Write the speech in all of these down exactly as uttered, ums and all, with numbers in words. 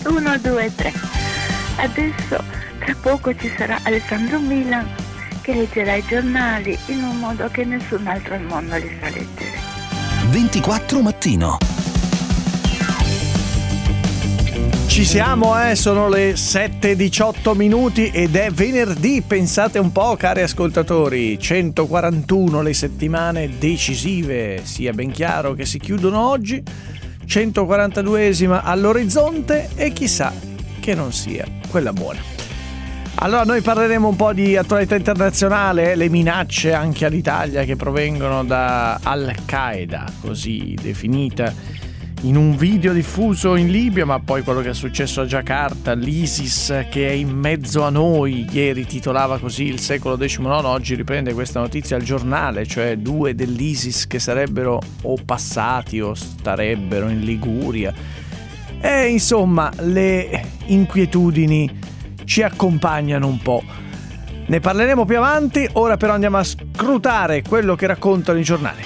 uno, due, tre. Adesso tra poco ci sarà Alessandro Milan che leggerà i giornali in un modo che nessun altro al mondo li sa leggere. ventiquattro mattino. Ci siamo, eh? Sono le sette e diciotto minuti ed è venerdì, pensate un po', cari ascoltatori, centoquarantuno le settimane decisive, sia ben chiaro che si chiudono oggi, centoquarantaduesima all'orizzonte e chissà che non sia quella buona. Allora noi parleremo un po' di attualità internazionale, le minacce anche all'Italia che provengono da Al-Qaeda, così definita in un video diffuso in Libia, ma poi quello che è successo a Giacarta, l'ISIS che è in mezzo a noi, ieri titolava così il secolo diciannove, oggi riprende questa notizia al giornale, cioè due dell'ISIS che sarebbero o passati o starebbero in Liguria. E insomma le inquietudini ci accompagnano un po'. Ne parleremo più avanti, ora però andiamo a scrutare quello che raccontano i giornali.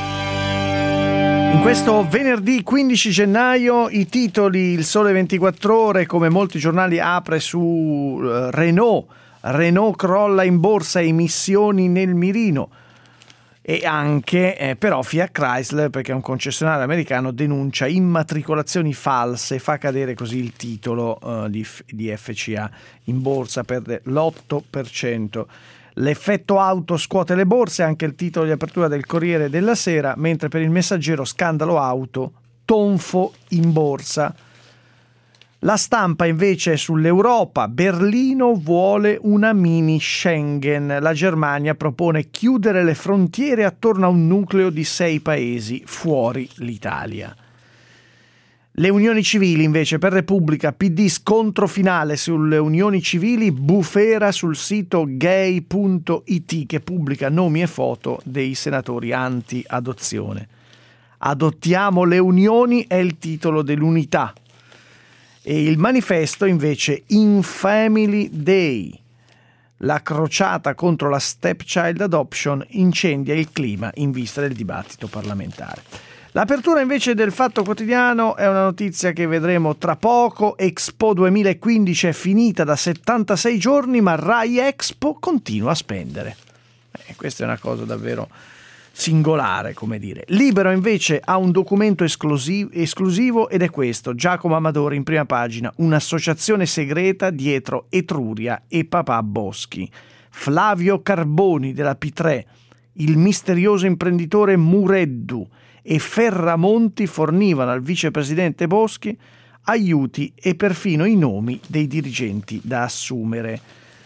In questo venerdì quindici gennaio i titoli: Il Sole ventiquattro Ore, come molti giornali, apre su uh, Renault. Renault crolla in borsa, emissioni nel mirino. E anche eh, però Fiat Chrysler, perché un concessionario americano denuncia immatricolazioni false, fa cadere così il titolo uh, di, di F C A in borsa, perde l'otto per cento. L'effetto auto scuote le borse, anche il titolo di apertura del Corriere della Sera, mentre per il Messaggero scandalo auto, tonfo in borsa. La Stampa invece è sull'Europa, Berlino vuole una mini Schengen, la Germania propone chiudere le frontiere attorno a un nucleo di sei paesi fuori l'Italia. Le unioni civili invece, per Repubblica, P D scontro finale sulle unioni civili, bufera sul sito gay punto it che pubblica nomi e foto dei senatori anti-adozione. Adottiamo le unioni è il titolo dell'Unità. E il Manifesto invece, In Family Day, la crociata contro la stepchild adoption incendia il clima in vista del dibattito parlamentare. L'apertura invece del Fatto Quotidiano è una notizia che vedremo tra poco. Expo duemilaquindici è finita da settantasei giorni, ma Rai Expo continua a spendere. Eh, questa è una cosa davvero singolare, come dire. Libero invece ha un documento esclusivo, esclusivo ed è questo: Giacomo Amadori in prima pagina, un'associazione segreta dietro Etruria e Papà Boschi. Flavio Carboni della P tre, il misterioso imprenditore Mureddu e Ferramonti fornivano al vicepresidente Boschi aiuti e perfino i nomi dei dirigenti da assumere.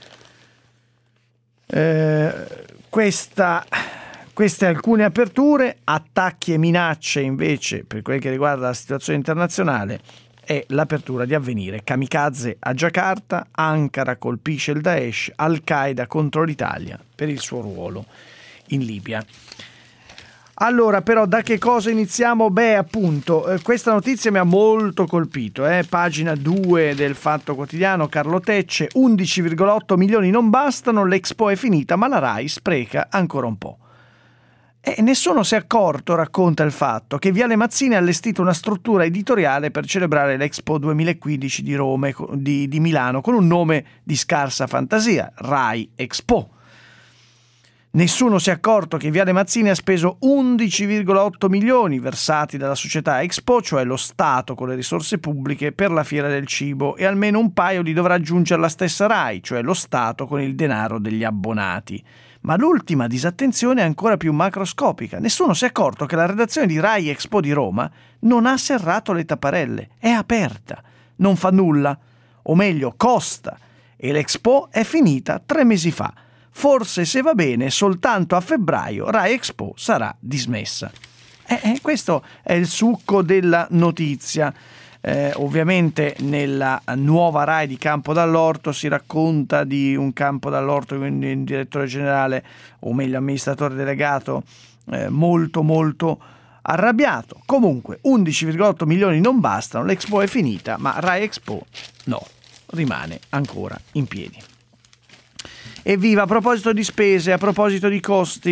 Eh, questa, queste alcune aperture. Attacchi e minacce invece per quel che riguarda la situazione internazionale è l'apertura di Avvenire. Kamikaze a Giacarta, Ankara colpisce il Daesh, Al-Qaeda contro l'Italia per il suo ruolo in Libia. Allora, però, da che cosa iniziamo? Beh, appunto, eh, questa notizia mi ha molto colpito. Eh? Pagina due del Fatto Quotidiano, Carlo Tecce, undici virgola otto milioni non bastano, l'Expo è finita, ma la Rai spreca ancora un po'. E nessuno si è accorto, racconta il Fatto, che Viale Mazzini ha allestito una struttura editoriale per celebrare l'Expo duemilaquindici di Roma, di, di Milano, con un nome di scarsa fantasia, Rai Expo. Nessuno si è accorto che Viale Mazzini ha speso undici virgola otto milioni versati dalla società Expo, cioè lo Stato con le risorse pubbliche, per la Fiera del Cibo, e almeno un paio li dovrà aggiungere la stessa Rai, cioè lo Stato con il denaro degli abbonati. Ma l'ultima disattenzione è ancora più macroscopica. Nessuno si è accorto che la redazione di Rai Expo di Roma non ha serrato le tapparelle, è aperta, non fa nulla, o meglio costa, e l'Expo è finita tre mesi fa. Forse, se va bene, soltanto a febbraio Rai Expo sarà dismessa. Eh, eh, questo è il succo della notizia. Eh, ovviamente nella nuova Rai di Campo Dall'Orto si racconta di un Campo Dall'Orto, quindi un direttore generale, o meglio amministratore delegato, eh, molto molto arrabbiato. Comunque undici virgola otto milioni non bastano, l'Expo è finita, ma Rai Expo no, rimane ancora in piedi. Evviva, a proposito di spese, a proposito di costi,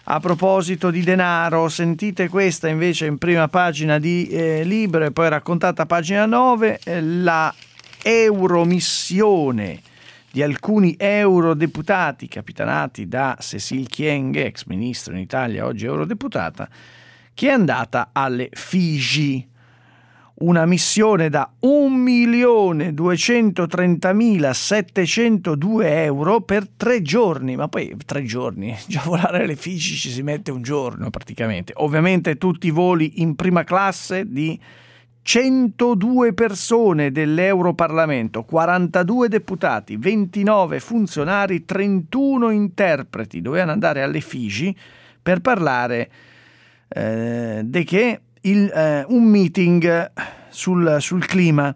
A proposito di denaro, sentite questa invece in prima pagina di eh, Libero e poi raccontata a pagina nove, eh, la euromissione di alcuni eurodeputati capitanati da Cécile Kyenge, ex ministro in Italia, oggi eurodeputata, che è andata alle Figi. Una missione da un milione duecentotrentamila settecentodue euro per tre giorni, ma poi tre giorni, già volare alle Figi ci si mette un giorno praticamente. Ovviamente tutti i voli in prima classe di centodue persone dell'Europarlamento, quarantadue deputati, ventinove funzionari, trentuno interpreti. Dovevano andare alle Figi per parlare eh, di che? Il, eh, un meeting sul, sul clima.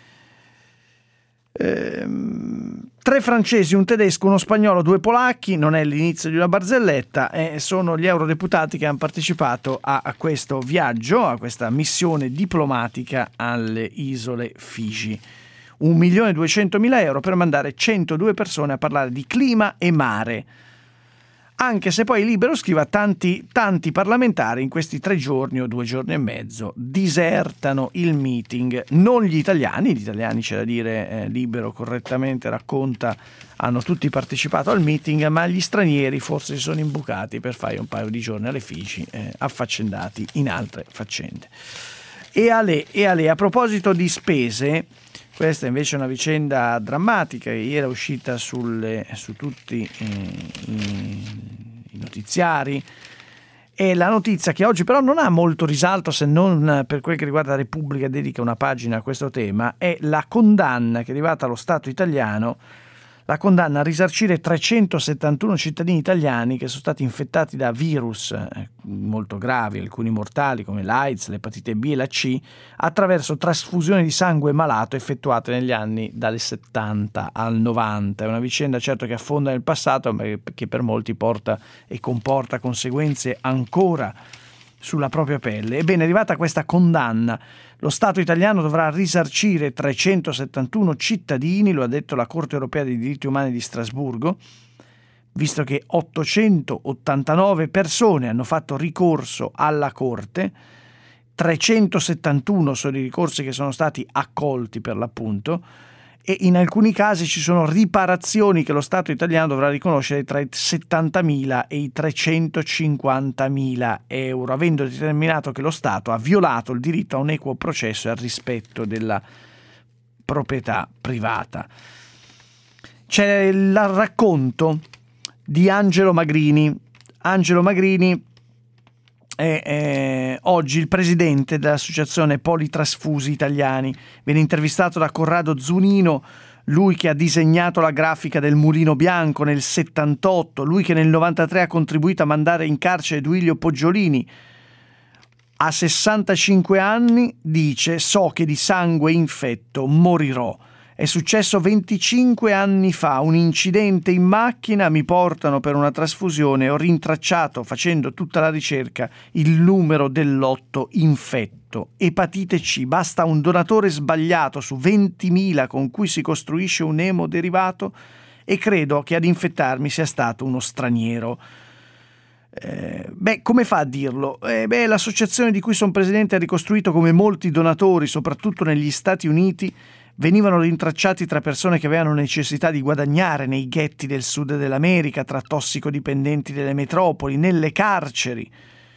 Eh, tre francesi, un tedesco, uno spagnolo, due polacchi, non è l'inizio di una barzelletta, eh, sono gli eurodeputati che hanno partecipato a, a questo viaggio, a questa missione diplomatica alle isole Figi. un milione duecentomila euro per mandare centodue persone a parlare di clima e mare. Anche se poi Libero scrive tanti, tanti parlamentari in questi tre giorni o due giorni e mezzo disertano il meeting, non gli italiani, gli italiani c'è da dire, eh, Libero correttamente racconta, hanno tutti partecipato al meeting, ma gli stranieri forse si sono imbucati per fare un paio di giorni alle Figi, eh, affaccendati in altre faccende. E a lei, e a lei, a proposito di spese, questa invece è una vicenda drammatica che ieri è uscita sulle, su tutti eh, i, i notiziari. E la notizia che oggi però non ha molto risalto, se non per quel che riguarda la Repubblica, dedica una pagina a questo tema, è la condanna che è arrivata allo Stato italiano, la condanna a risarcire trecentosettantuno cittadini italiani che sono stati infettati da virus eh, molto gravi, alcuni mortali come l'AIDS, l'epatite B e la C, attraverso trasfusioni di sangue malato effettuate negli anni dal settanta al novanta. È una vicenda certo che affonda nel passato, ma che per molti porta e comporta conseguenze ancora sulla propria pelle. Ebbene, è arrivata questa condanna. Lo Stato italiano dovrà risarcire trecentosettantuno cittadini, lo ha detto la Corte europea dei diritti umani di Strasburgo, visto che ottocentottantanove persone hanno fatto ricorso alla Corte, trecentosettantuno sono i ricorsi che sono stati accolti per l'appunto, e in alcuni casi ci sono riparazioni che lo Stato italiano dovrà riconoscere tra i settantamila e i trecentocinquantamila euro, avendo determinato che lo Stato ha violato il diritto a un equo processo e al rispetto della proprietà privata. C'è il racconto di Angelo Magrini. Angelo Magrini è, è oggi il presidente dell'associazione Politrasfusi Italiani. Viene intervistato da Corrado Zunino, lui che ha disegnato la grafica del Mulino Bianco nel settantotto, lui che nel novantatré ha contribuito a mandare in carcere Duilio Poggiolini. A sessantacinque anni dice: so che di sangue infetto morirò. È successo venticinque anni fa, un incidente in macchina, mi portano per una trasfusione, ho rintracciato, facendo tutta la ricerca, il numero del lotto infetto. Epatite C, basta un donatore sbagliato su ventimila con cui si costruisce un emoderivato e credo che ad infettarmi sia stato uno straniero. Eh, beh, come fa a dirlo? Eh, beh, l'associazione di cui sono presidente ha ricostruito come molti donatori, soprattutto negli Stati Uniti, venivano rintracciati tra persone che avevano necessità di guadagnare nei ghetti del sud dell'America, tra tossicodipendenti delle metropoli, nelle carceri.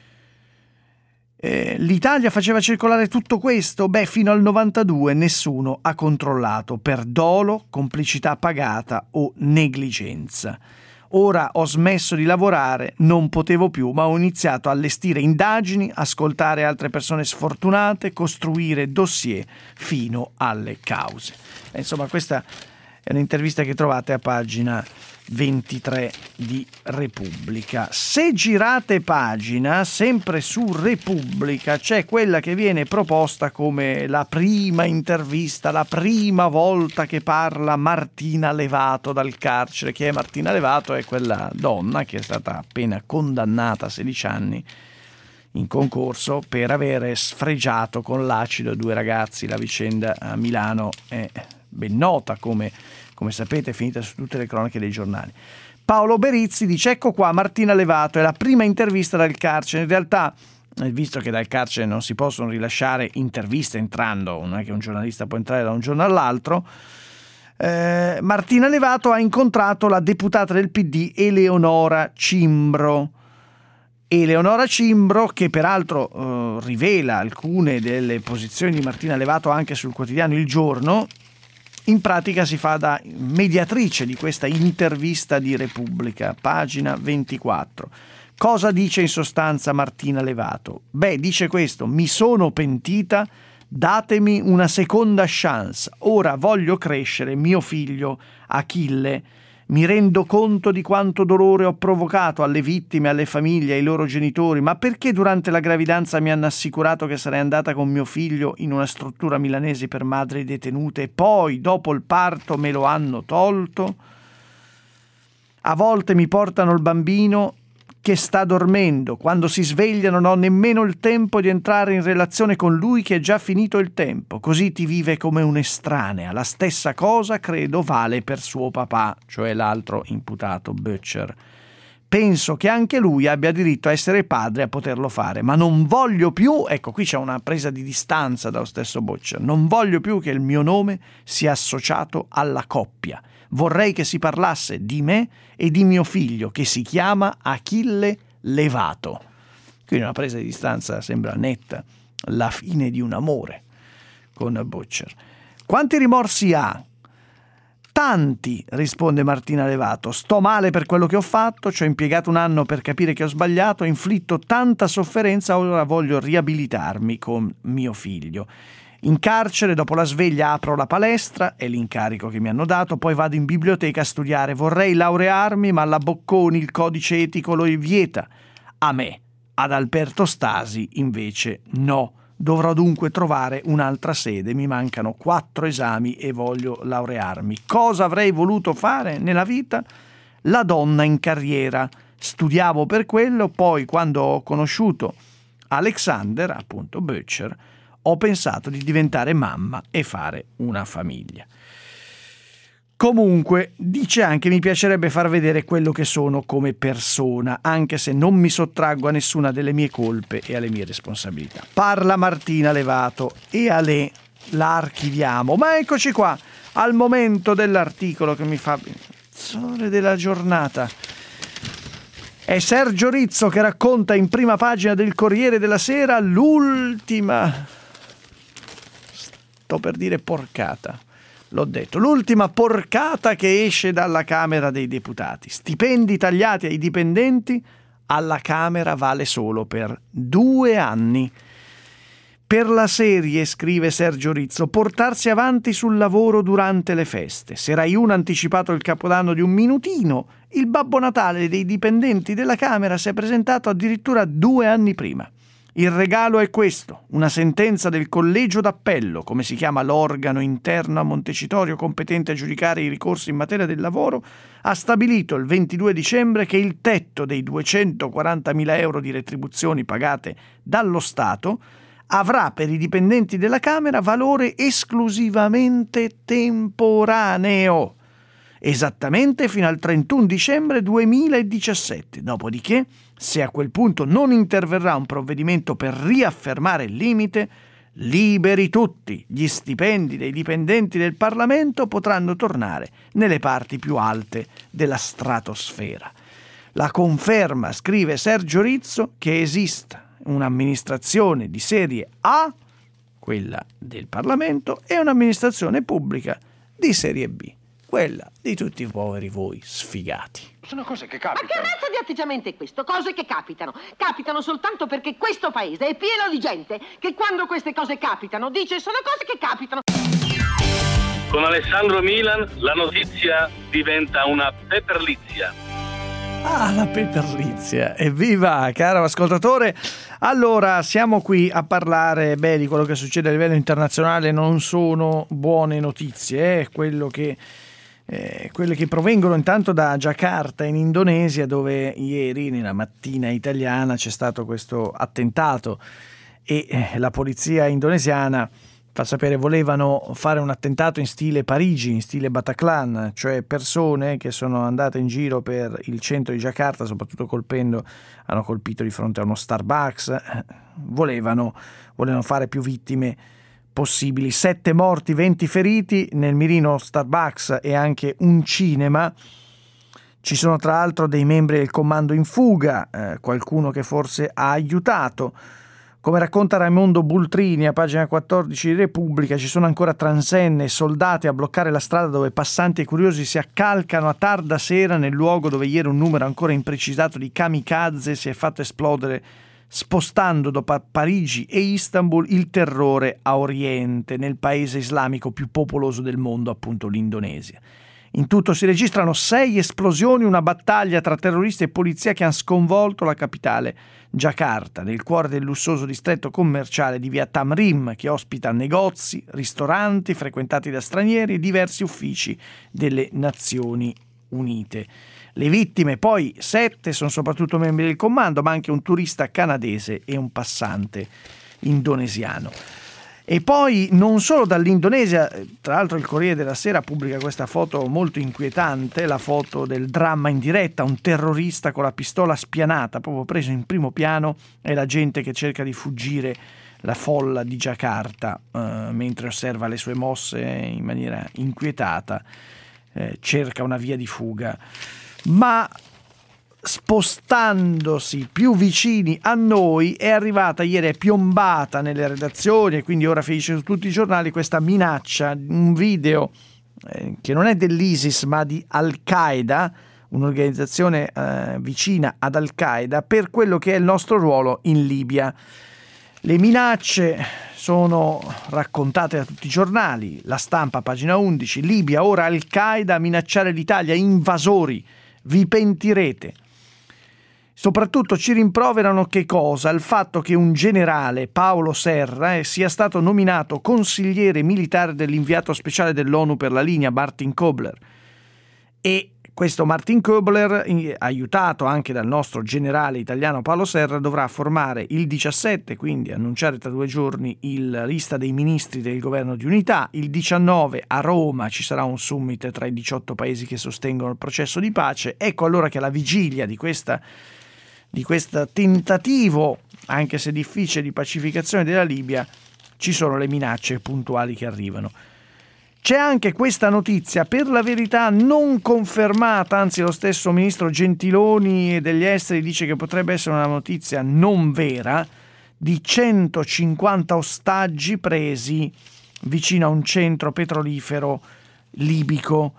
Eh, L'Italia faceva circolare tutto questo? Beh, fino al novantadue nessuno ha controllato per dolo, complicità pagata o negligenza. Ora ho smesso di lavorare, non potevo più, ma ho iniziato a allestire indagini, ascoltare altre persone sfortunate, costruire dossier fino alle cause. E insomma, questa è un'intervista che trovate a pagina ventitré di Repubblica. Se girate pagina, sempre su Repubblica, c'è quella che viene proposta come la prima intervista, la prima volta che parla Martina Levato dal carcere. Chi è Martina Levato? È quella donna che è stata appena condannata a sedici anni in concorso per avere sfregiato con l'acido due ragazzi. La vicenda a Milano è ben nota, come Come sapete è finita su tutte le cronache dei giornali. Paolo Berizzi dice: ecco qua Martina Levato, è la prima intervista dal carcere. In realtà, visto che dal carcere non si possono rilasciare interviste entrando, non è che un giornalista può entrare da un giorno all'altro, eh, Martina Levato ha incontrato la deputata del P D Eleonora Cimbro. Eleonora Cimbro, che peraltro eh, rivela alcune delle posizioni di Martina Levato anche sul quotidiano Il Giorno, in pratica si fa da mediatrice di questa intervista di Repubblica, pagina ventiquattro. Cosa dice in sostanza Martina Levato? Beh, dice questo: mi sono pentita, datemi una seconda chance, ora voglio crescere mio figlio Achille. Mi rendo conto di quanto dolore ho provocato alle vittime, alle famiglie, ai loro genitori, ma perché durante la gravidanza mi hanno assicurato che sarei andata con mio figlio in una struttura milanese per madri detenute e poi, dopo il parto, me lo hanno tolto? A volte mi portano il bambino che sta dormendo, quando si sveglia non ho nemmeno il tempo di entrare in relazione con lui che è già finito il tempo, così ti vive come un'estranea. La stessa cosa credo vale per suo papà, cioè l'altro imputato Böttcher. Penso che anche lui abbia diritto a essere padre e a poterlo fare, ma non voglio più, ecco qui c'è una presa di distanza dallo stesso Böttcher, non voglio più che il mio nome sia associato alla coppia. Vorrei che si parlasse di me e di mio figlio, che si chiama Achille Levato. Quindi una presa di distanza sembra netta, la fine di un amore con Böttcher. Quanti rimorsi ha? Tanti, risponde Martina Levato. Sto male per quello che ho fatto, ci ho impiegato un anno per capire che ho sbagliato, ho inflitto tanta sofferenza, ora voglio riabilitarmi con mio figlio. In carcere, dopo la sveglia, apro la palestra, è l'incarico che mi hanno dato, poi vado in biblioteca a studiare. Vorrei laurearmi, ma la Bocconi il codice etico lo vieta. A me, ad Alberto Stasi, invece no. Dovrò dunque trovare un'altra sede, mi mancano quattro esami e voglio laurearmi. Cosa avrei voluto fare nella vita? La donna in carriera. Studiavo per quello, poi quando ho conosciuto Alexander, appunto Böttcher, ho pensato di diventare mamma e fare una famiglia. Comunque, dice anche: mi piacerebbe far vedere quello che sono come persona, anche se non mi sottraggo a nessuna delle mie colpe e alle mie responsabilità. Parla Martina Levato e a lei la archiviamo. Ma eccoci qua, al momento dell'articolo che mi fa sole della giornata. È Sergio Rizzo che racconta in prima pagina del Corriere della Sera l'ultima... sto per dire porcata, l'ho detto, l'ultima porcata che esce dalla Camera dei Deputati. Stipendi tagliati ai dipendenti alla Camera vale solo per due anni. Per la serie, scrive Sergio Rizzo, portarsi avanti sul lavoro durante le feste. Se Rai uno ha anticipato il Capodanno di un minutino, il Babbo Natale dei dipendenti della Camera si è presentato addirittura due anni prima. Il regalo è questo: una sentenza del collegio d'appello, come si chiama l'organo interno a Montecitorio competente a giudicare i ricorsi in materia del lavoro, ha stabilito il ventidue dicembre che il tetto dei duecentoquarantamila euro di retribuzioni pagate dallo Stato avrà per i dipendenti della Camera valore esclusivamente temporaneo, esattamente fino al trentuno dicembre duemiladiciassette. Dopodiché, se a quel punto non interverrà un provvedimento per riaffermare il limite, liberi tutti, gli stipendi dei dipendenti del Parlamento potranno tornare nelle parti più alte della stratosfera. La conferma, scrive Sergio Rizzo, che esista un'amministrazione di serie A, quella del Parlamento, e un'amministrazione pubblica di serie B, quella di tutti i poveri voi sfigati. Sono cose che capitano. Ma che razza di atteggiamento è questo? Cose che capitano. Capitano soltanto perché questo paese è pieno di gente che quando queste cose capitano dice sono cose che capitano. Con Alessandro Milan la notizia diventa una peperlizia. Ah, la peperlizia. Evviva, caro ascoltatore. Allora, siamo qui a parlare beh, di quello che succede a livello internazionale. Non sono buone notizie, eh? Quello che Eh, quelle che provengono intanto da Giacarta in Indonesia, dove ieri nella mattina italiana c'è stato questo attentato e eh, la polizia indonesiana fa sapere volevano fare un attentato in stile Parigi, in stile Bataclan, cioè persone che sono andate in giro per il centro di Giacarta, soprattutto colpendo, hanno colpito di fronte a uno Starbucks, volevano, volevano fare più vittime possibili. Sette morti, venti feriti, nel mirino Starbucks e anche un cinema. Ci sono tra l'altro dei membri del comando in fuga, eh, qualcuno che forse ha aiutato. Come racconta Raimondo Bultrini a pagina quattordici di Repubblica, ci sono ancora transenne e soldati a bloccare la strada dove passanti e curiosi si accalcano a tarda sera nel luogo dove ieri un numero ancora imprecisato di kamikaze si è fatto esplodere, spostando dopo Parigi e Istanbul il terrore a Oriente, nel paese islamico più popoloso del mondo, appunto l'Indonesia. In tutto si registrano sei esplosioni, una battaglia tra terroristi e polizia che hanno sconvolto la capitale Giacarta, nel cuore del lussuoso distretto commerciale di via Tamrim, che ospita negozi, ristoranti frequentati da stranieri e diversi uffici delle Nazioni Unite. Le vittime, poi sette, sono soprattutto membri del comando, ma anche un turista canadese e un passante indonesiano. E poi non solo dall'Indonesia, tra l'altro il Corriere della Sera pubblica questa foto molto inquietante, la foto del dramma in diretta, un terrorista con la pistola spianata, proprio preso in primo piano, e la gente che cerca di fuggire la folla di Giacarta, eh, mentre osserva le sue mosse in maniera inquietata, eh, cerca una via di fuga. Ma spostandosi più vicini a noi è arrivata ieri, è piombata nelle redazioni e quindi ora finisce su tutti i giornali questa minaccia, un video eh, che non è dell'ISIS ma di Al-Qaeda, un'organizzazione eh, vicina ad Al-Qaeda, per quello che è il nostro ruolo in Libia. Le minacce sono raccontate da tutti i giornali, La Stampa pagina undici, Libia, ora Al-Qaeda a minacciare l'Italia, invasori, vi pentirete. Soprattutto ci rimproverano che cosa? Il fatto che un generale, Paolo Serra, eh, sia stato nominato consigliere militare dell'inviato speciale dell'ONU per la linea, Martin Kobler. E questo Martin Kobler, eh, aiutato anche dal nostro generale italiano Paolo Serra, dovrà formare il diciassette, quindi annunciare tra due giorni, la lista dei ministri del governo di unità. Il diciannove a Roma ci sarà un summit tra i diciotto paesi che sostengono il processo di pace. Ecco allora che alla vigilia di questa di questo tentativo, anche se difficile, di pacificazione della Libia, ci sono le minacce puntuali che arrivano. C'è anche questa notizia, per la verità non confermata, anzi lo stesso ministro Gentiloni degli Esteri dice che potrebbe essere una notizia non vera, di centocinquanta ostaggi presi vicino a un centro petrolifero libico.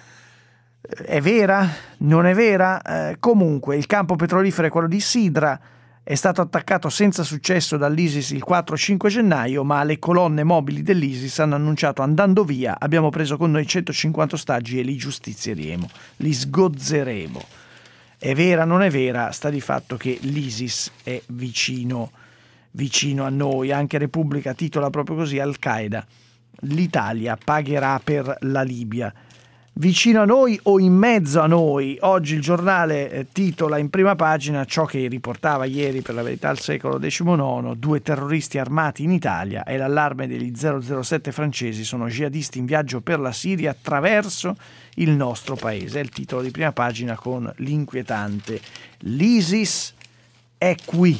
È vera? Non è vera? Eh, comunque il campo petrolifero è quello di Sidra, è stato attaccato senza successo dall'ISIS il quattro cinque gennaio, ma le colonne mobili dell'ISIS hanno annunciato: andando via abbiamo preso con noi centocinquanta ostaggi e li giustizieremo, li sgozzeremo. È vera, non è vera? Sta di fatto che l'ISIS è vicino, vicino a noi. Anche Repubblica titola proprio così: Al-Qaeda, l'Italia pagherà per la Libia. Vicino a noi o in mezzo a noi? Oggi il giornale eh, titola in prima pagina ciò che riportava ieri, per la verità, al Secolo diciannove: due terroristi armati in Italia e l'allarme degli zero zero sette francesi, sono jihadisti in viaggio per la Siria attraverso il nostro paese. È il titolo di prima pagina con l'inquietante: l'ISIS è qui.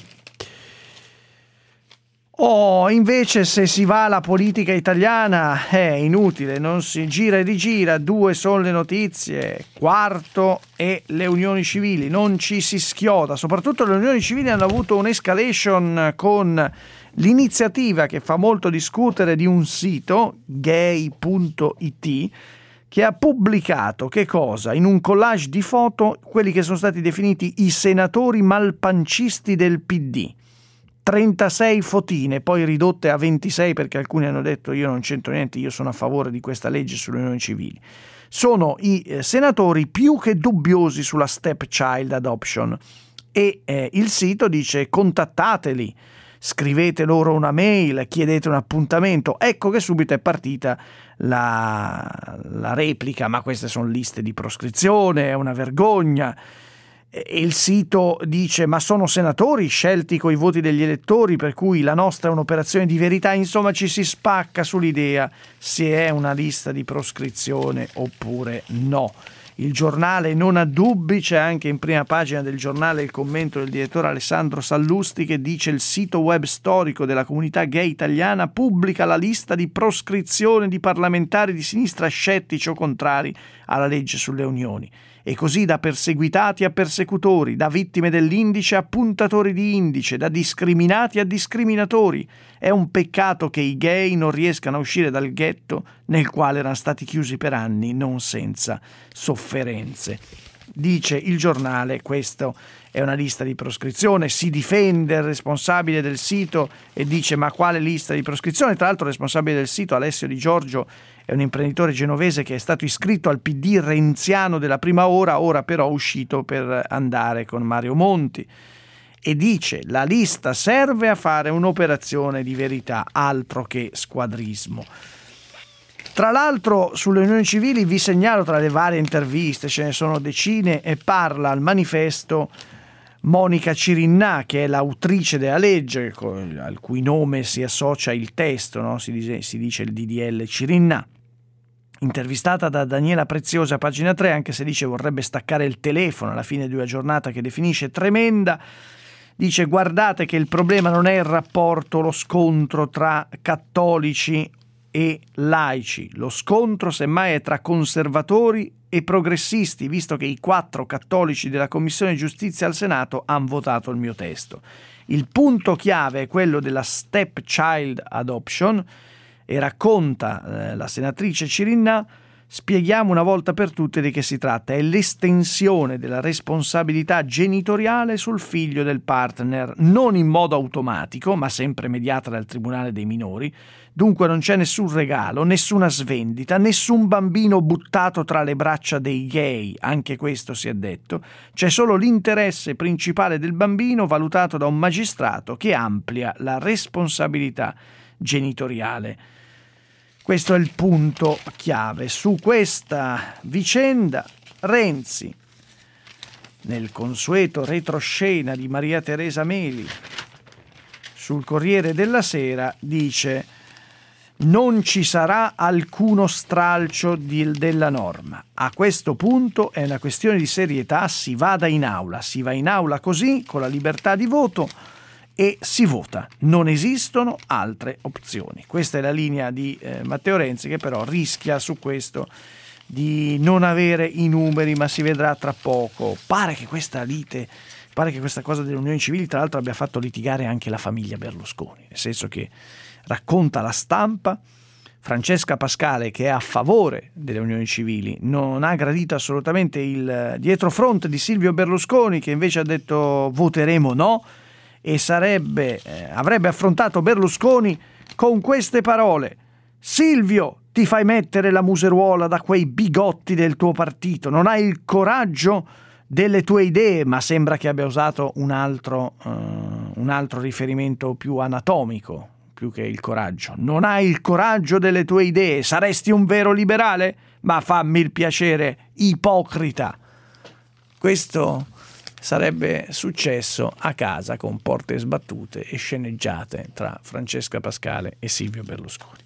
Oh, invece se si va alla politica italiana è inutile, non si gira e rigira, due sono le notizie, quarto e le unioni civili, non ci si schioda, soprattutto le unioni civili hanno avuto un'escalation con l'iniziativa che fa molto discutere di un sito, gay punto it, che ha pubblicato che cosa? In un collage di foto quelli che sono stati definiti i senatori malpancisti del P D. trentasei fotine, poi ridotte a ventisei perché alcuni hanno detto io non c'entro niente, io sono a favore di questa legge sulle unioni civili. Sono i eh, senatori più che dubbiosi sulla stepchild adoption e eh, il sito dice: contattateli, scrivete loro una mail, chiedete un appuntamento. Ecco che subito è partita la, la replica: ma queste sono liste di proscrizione, è una vergogna. E il sito dice: ma sono senatori scelti coi voti degli elettori, per cui la nostra è un'operazione di verità. Insomma, ci si spacca sull'idea se è una lista di proscrizione oppure no. Il giornale non ha dubbi, c'è anche in prima pagina del giornale il commento del direttore Alessandro Sallusti che dice: il sito web storico della comunità gay italiana pubblica la lista di proscrizione di parlamentari di sinistra scettici o contrari alla legge sulle unioni. E così da perseguitati a persecutori, da vittime dell'indice a puntatori di indice, da discriminati a discriminatori. È un peccato che i gay non riescano a uscire dal ghetto nel quale erano stati chiusi per anni, non senza sofferenze. Dice il giornale, questo è una lista di proscrizione, si difende il responsabile del sito e dice: ma quale lista di proscrizione? Tra l'altro il responsabile del sito, Alessio Di Giorgio, è un imprenditore genovese che è stato iscritto al P D renziano della prima ora, ora però uscito per andare con Mario Monti. E dice: la lista serve a fare un'operazione di verità, altro che squadrismo. Tra l'altro sulle unioni civili vi segnalo, tra le varie interviste, ce ne sono decine, e parla al Manifesto Monica Cirinnà, che è l'autrice della legge, al cui nome si associa il testo, no? si, dice, si dice il D D L Cirinnà. Intervistata da Daniela Preziosa, pagina tre, anche se dice vorrebbe staccare il telefono alla fine di una giornata che definisce tremenda, dice: guardate che il problema non è il rapporto, lo scontro tra cattolici e laici, lo scontro semmai è tra conservatori e progressisti, visto che i quattro cattolici della Commissione Giustizia al Senato hanno votato il mio testo. Il punto chiave è quello della stepchild adoption, e racconta eh, la senatrice Cirinnà: spieghiamo una volta per tutte di che si tratta, è l'estensione della responsabilità genitoriale sul figlio del partner, non in modo automatico, ma sempre mediata dal Tribunale dei minori. Dunque non c'è nessun regalo, nessuna svendita, nessun bambino buttato tra le braccia dei gay, anche questo si è detto. C'è solo l'interesse principale del bambino valutato da un magistrato che amplia la responsabilità genitoriale. Questo è il punto chiave. Su questa vicenda Renzi, nel consueto retroscena di Maria Teresa Meli sul Corriere della Sera, dice: non ci sarà alcuno stralcio di, della norma. A questo punto è una questione di serietà, si vada in aula, si va in aula così, con la libertà di voto, e si vota. Non esistono altre opzioni. Questa è la linea di eh, Matteo Renzi, che però rischia su questo di non avere i numeri, ma si vedrà tra poco. Pare che questa lite, pare che questa cosa delle unioni civili tra l'altro abbia fatto litigare anche la famiglia Berlusconi, nel senso che racconta La Stampa, Francesca Pascale, che è a favore delle unioni civili, non ha gradito assolutamente il dietrofront di Silvio Berlusconi, che invece ha detto voteremo no, e sarebbe eh, avrebbe affrontato Berlusconi con queste parole: Silvio, ti fai mettere la museruola da quei bigotti del tuo partito, non hai il coraggio delle tue idee, ma sembra che abbia usato un altro, uh, un altro riferimento più anatomico, più che il coraggio. Non hai il coraggio delle tue idee, saresti un vero liberale? Ma fammi il piacere, ipocrita. Questo sarebbe successo a casa con porte sbattute e sceneggiate tra Francesca Pascale e Silvio Berlusconi.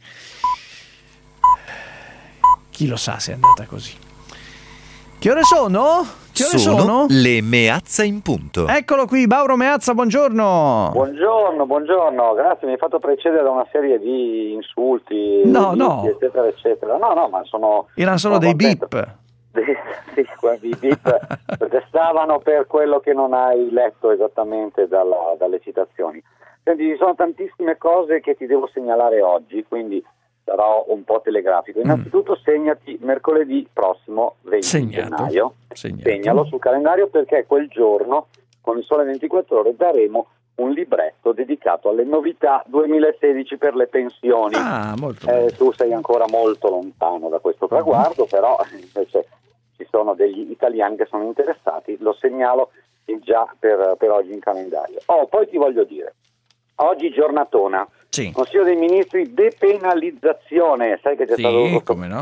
Chi lo sa se è andata così. Che ore sono? Che ore sono? Sono le Meazza in punto. Eccolo qui, Mauro Meazza, buongiorno. Buongiorno, buongiorno, grazie, mi hai fatto precedere da una serie di insulti, no, di, no. eccetera, eccetera. No, no, ma sono... Erano solo sono dei contento. beep. Sì, quei beep, perché stavano per quello che non hai letto esattamente dalla, dalle citazioni. Senti, ci sono tantissime cose che ti devo segnalare oggi, quindi sarò un po' telegrafico. Innanzitutto mm. segnati mercoledì prossimo venti Segnato. gennaio, Segnato. Segnalo sul calendario, perché quel giorno con il Sole ventiquattro Ore daremo un libretto dedicato alle novità duemilasedici per le pensioni. Ah, molto eh, bene. tu sei ancora molto lontano da questo traguardo, però invece ci sono degli italiani che sono interessati, lo segnalo già per, per oggi in calendario. Oh, poi ti voglio dire, oggi giornatona, Sì. Consiglio dei Ministri, depenalizzazione, sai che c'è Sì, stato questo, come no?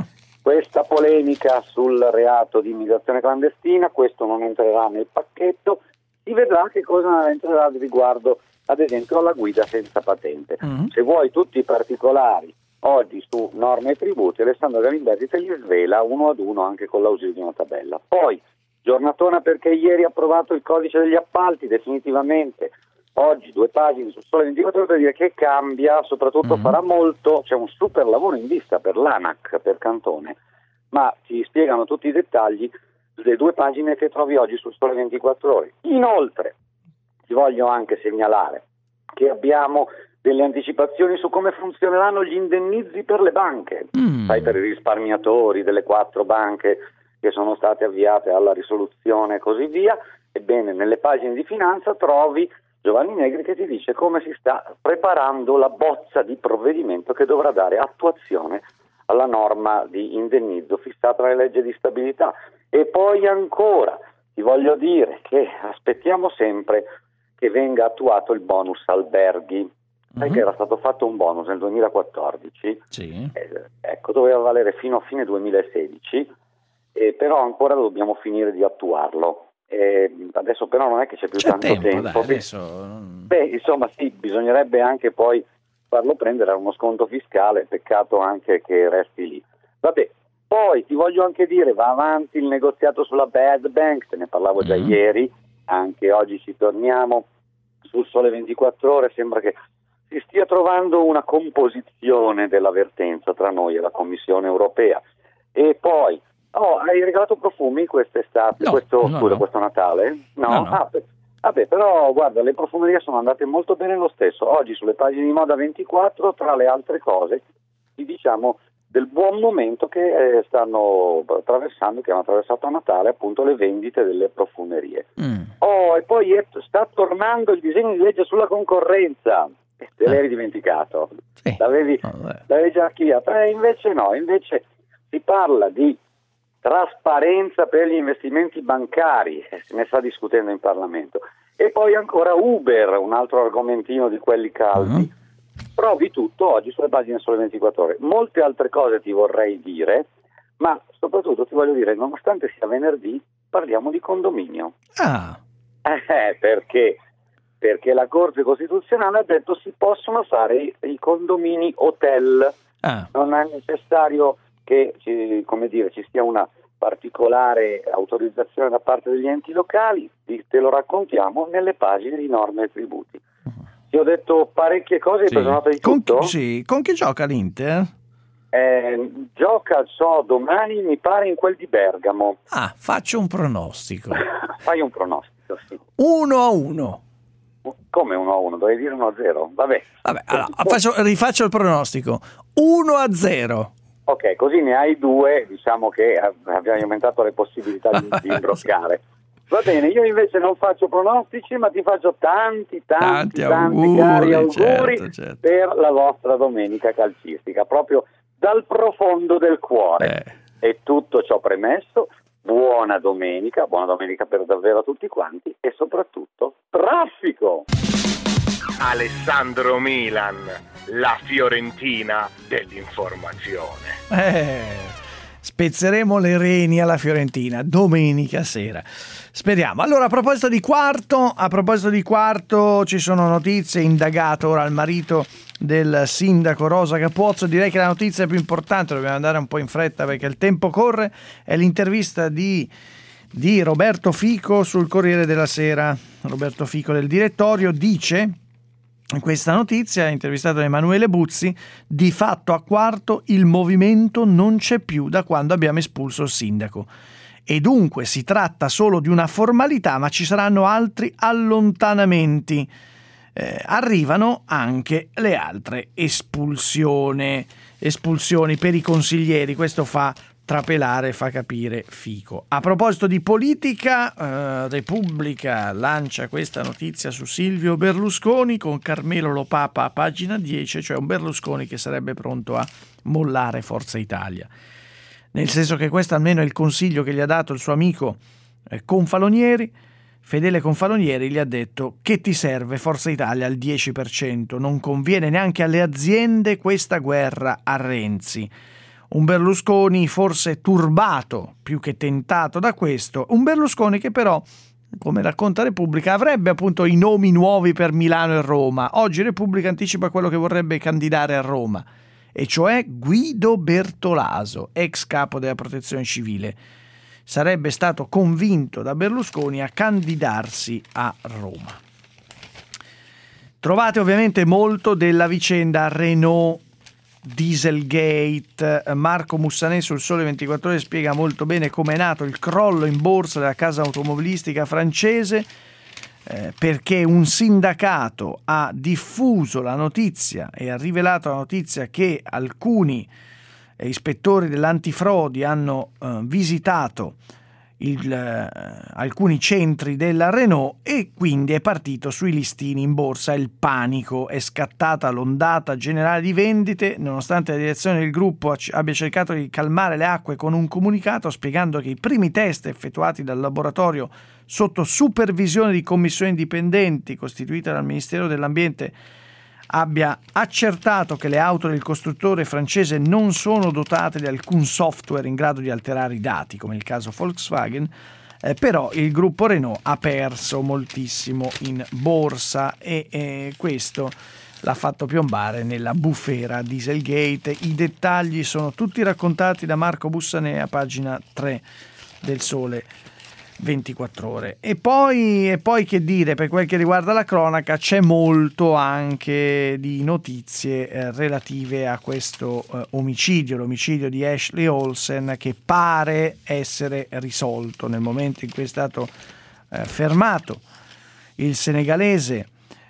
questa polemica sul reato di immigrazione clandestina, questo non entrerà nel pacchetto, si vedrà che cosa entrerà riguardo ad esempio alla guida senza patente. Mm-hmm. Se vuoi tutti i particolari oggi su norme e tributi, Alessandro Galimberti te li svela uno ad uno anche con l'ausilio di una tabella. Poi giornatona perché ieri ha approvato il codice degli appalti definitivamente. Oggi due pagine su Sole ventiquattro Ore per dire che cambia, soprattutto mm-hmm. farà molto, c'è un super lavoro in vista per l'ANAC, per Cantone, ma ti spiegano tutti i dettagli le due pagine che trovi oggi su Sole ventiquattro Ore. Inoltre ti voglio anche segnalare che abbiamo delle anticipazioni su come funzioneranno gli indennizi per le banche, mm. sai, per i risparmiatori delle quattro banche che sono state avviate alla risoluzione e così via. Ebbene, nelle pagine di finanza trovi Giovanni Negri che ti dice come si sta preparando la bozza di provvedimento che dovrà dare attuazione alla norma di indennizzo fissata nella legge di stabilità. E poi ancora ti voglio dire che aspettiamo sempre che venga attuato il bonus alberghi. Sai uh-huh. che era stato fatto un bonus nel duemilaquattordici, sì. eh, ecco, doveva valere fino a fine duemilasedici, eh, però ancora dobbiamo finire di attuarlo. Eh, adesso però non è che c'è più c'è tanto tempo, tempo. Dai, adesso... Beh, insomma sì, bisognerebbe anche poi farlo prendere a uno sconto fiscale, peccato anche che resti lì. Vabbè, poi ti voglio anche dire, va avanti il negoziato sulla Bad Bank, te ne parlavo già mm. ieri, anche oggi ci torniamo sul Sole ventiquattro Ore, sembra che si stia trovando una composizione dell'avvertenza tra noi e la Commissione europea. E poi oh, hai regalato profumi quest'estate, no, questo, no, scusa, no. questo Natale? No? no, no. Ah, beh, vabbè, però guarda, le profumerie sono andate molto bene lo stesso. Oggi sulle pagine di Moda ventiquattro, tra le altre cose, ti diciamo del buon momento che eh, stanno attraversando, che hanno attraversato a Natale, appunto le vendite delle profumerie. Mm. Oh, e poi è, sta tornando il disegno di legge sulla concorrenza. Te l'hai eh. dimenticato? Sì. L'avevi, oh, l'avevi già archiviato? Eh, invece no, invece si parla di trasparenza per gli investimenti bancari, eh, se ne sta discutendo in Parlamento. E poi ancora Uber, un altro argomentino di quelli caldi. Uh-huh. Provi tutto oggi sulle pagine Sole ventiquattro Ore. Molte altre cose ti vorrei dire, ma soprattutto ti voglio dire, nonostante sia venerdì, parliamo di condominio. Ah. Eh, perché? Perché la Corte Costituzionale ha detto si possono fare i, i condomini hotel. Ah. Non è necessario che ci, come dire, ci sia una particolare autorizzazione da parte degli enti locali, te lo raccontiamo nelle pagine di norme e tributi. Ti ho detto parecchie cose, hai sì. preso nota di con tutto? Chi, sì, con chi gioca l'Inter? Eh, gioca, so, domani mi pare in quel di Bergamo. Ah, faccio un pronostico. Fai un pronostico, sì. uno a uno. Come uno a uno? Dovevi dire uno a zero? Vabbè. Vabbè, allora, faccio, rifaccio il pronostico. uno a zero. Ok, così ne hai due, diciamo che abbiamo aumentato le possibilità di, di imbroccare. Va bene, io invece non faccio pronostici, ma ti faccio tanti, tanti, tanti, tanti auguri, cari auguri certo, certo. per la vostra domenica calcistica, proprio dal profondo del cuore. Eh. E tutto ciò premesso, buona domenica, buona domenica per davvero a tutti quanti e soprattutto traffico! Alessandro Milan, la Fiorentina dell'informazione. Eh, spezzeremo le reni alla Fiorentina domenica sera. Speriamo. Allora, a proposito di quarto, a proposito di quarto, ci sono notizie. Indagato ora il marito del sindaco Rosa Capozzo. Direi che la notizia più importante, dobbiamo andare un po' in fretta perché il tempo corre, è l'intervista di, di Roberto Fico sul Corriere della Sera. Roberto Fico del direttorio dice, in questa notizia, intervistato da Emanuele Buzzi, di fatto a quarto il movimento non c'è più da quando abbiamo espulso il sindaco. E dunque si tratta solo di una formalità, ma ci saranno altri allontanamenti. Eh, arrivano anche le altre espulsioni, espulsioni per i consiglieri. Questo fa trapelare, fa capire Fico. A proposito di politica, eh, Repubblica lancia questa notizia su Silvio Berlusconi con Carmelo Lopapa a pagina dieci, cioè un Berlusconi che sarebbe pronto a mollare Forza Italia. Nel senso che questo almeno è il consiglio che gli ha dato il suo amico eh, Confalonieri. Fedele Confalonieri gli ha detto: che ti serve Forza Italia al dieci per cento? Non conviene neanche alle aziende questa guerra a Renzi. Un Berlusconi forse turbato più che tentato da questo, un Berlusconi che però, come racconta Repubblica, avrebbe appunto i nomi nuovi per Milano e Roma. Oggi Repubblica anticipa quello che vorrebbe candidare a Roma, e cioè Guido Bertolaso, ex capo della Protezione Civile. Sarebbe stato convinto da Berlusconi a candidarsi a Roma. Trovate ovviamente molto della vicenda Renault Dieselgate. Marco Mussanè sul Sole ventiquattro Ore spiega molto bene come è nato il crollo in borsa della casa automobilistica francese, eh, perché un sindacato ha diffuso la notizia e ha rivelato la notizia che alcuni eh, ispettori dell'antifrodi hanno eh, visitato Il, eh, alcuni centri della Renault, e quindi è partito sui listini in borsa il panico. È scattata l'ondata generale di vendite, nonostante la direzione del gruppo abbia cercato di calmare le acque con un comunicato spiegando che i primi test effettuati dal laboratorio sotto supervisione di commissioni indipendenti costituite dal Ministero dell'Ambiente abbia accertato che le auto del costruttore francese non sono dotate di alcun software in grado di alterare i dati, come il caso Volkswagen, eh, però il gruppo Renault ha perso moltissimo in borsa, e eh, questo l'ha fatto piombare nella bufera Dieselgate. I dettagli sono tutti raccontati da Marco Mussanè a pagina tre del Sole ventiquattro Ore. E poi, e poi che dire, per quel che riguarda la cronaca, c'è molto anche di notizie eh, relative a questo eh, omicidio, l'omicidio di Ashley Olsen, che pare essere risolto nel momento in cui è stato eh, fermato il senegalese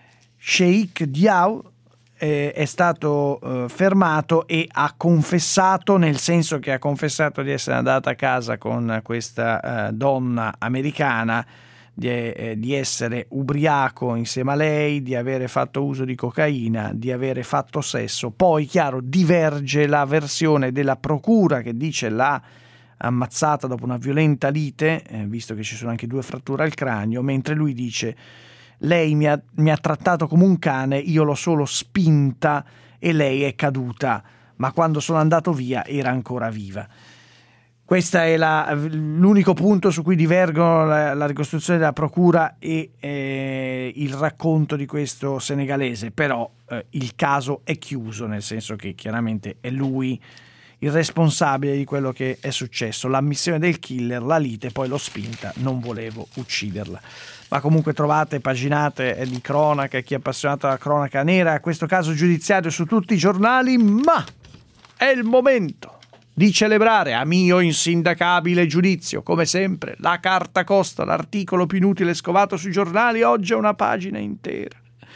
Cheikh Diaw. Eh, è stato eh, fermato e ha confessato, nel senso che ha confessato di essere andato a casa con questa eh, donna americana, di, eh, di essere ubriaco insieme a lei, di avere fatto uso di cocaina, di avere fatto sesso. Poi, chiaro, diverge la versione della procura, che dice l'ha ammazzata dopo una violenta lite, eh, visto che ci sono anche due fratture al cranio, mentre lui dice: lei mi ha, mi ha trattato come un cane, io l'ho solo spinta e lei è caduta, ma quando sono andato via era ancora viva. Questo è la, l'unico punto su cui divergono la, la ricostruzione della procura e eh, il racconto di questo senegalese, però eh, il caso è chiuso, nel senso che chiaramente è lui il responsabile di quello che è successo. L'ammissione del killer, la lite, poi l'ho spinta, non volevo ucciderla. Ma comunque trovate paginate di cronaca, chi è appassionato alla cronaca nera, questo caso giudiziario su tutti i giornali, ma è il momento di celebrare a mio insindacabile giudizio, come sempre, la carta costa, l'articolo più inutile scovato sui giornali. Oggi è una pagina intera.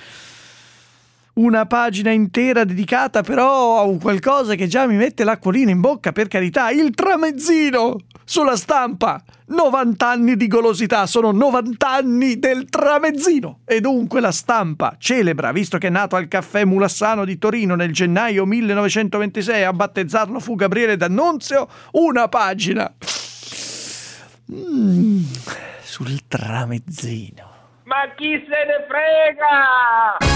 Una pagina intera dedicata però a un qualcosa che già mi mette l'acquolina in bocca, per carità, il tramezzino sulla Stampa. novanta anni di golosità, sono novanta anni del tramezzino, e dunque la Stampa celebra, visto che è nato al Caffè Mulassano di Torino nel gennaio millenovecentoventisei, a battezzarlo fu Gabriele D'Annunzio, una pagina mm, sul tramezzino. Ma chi se ne frega?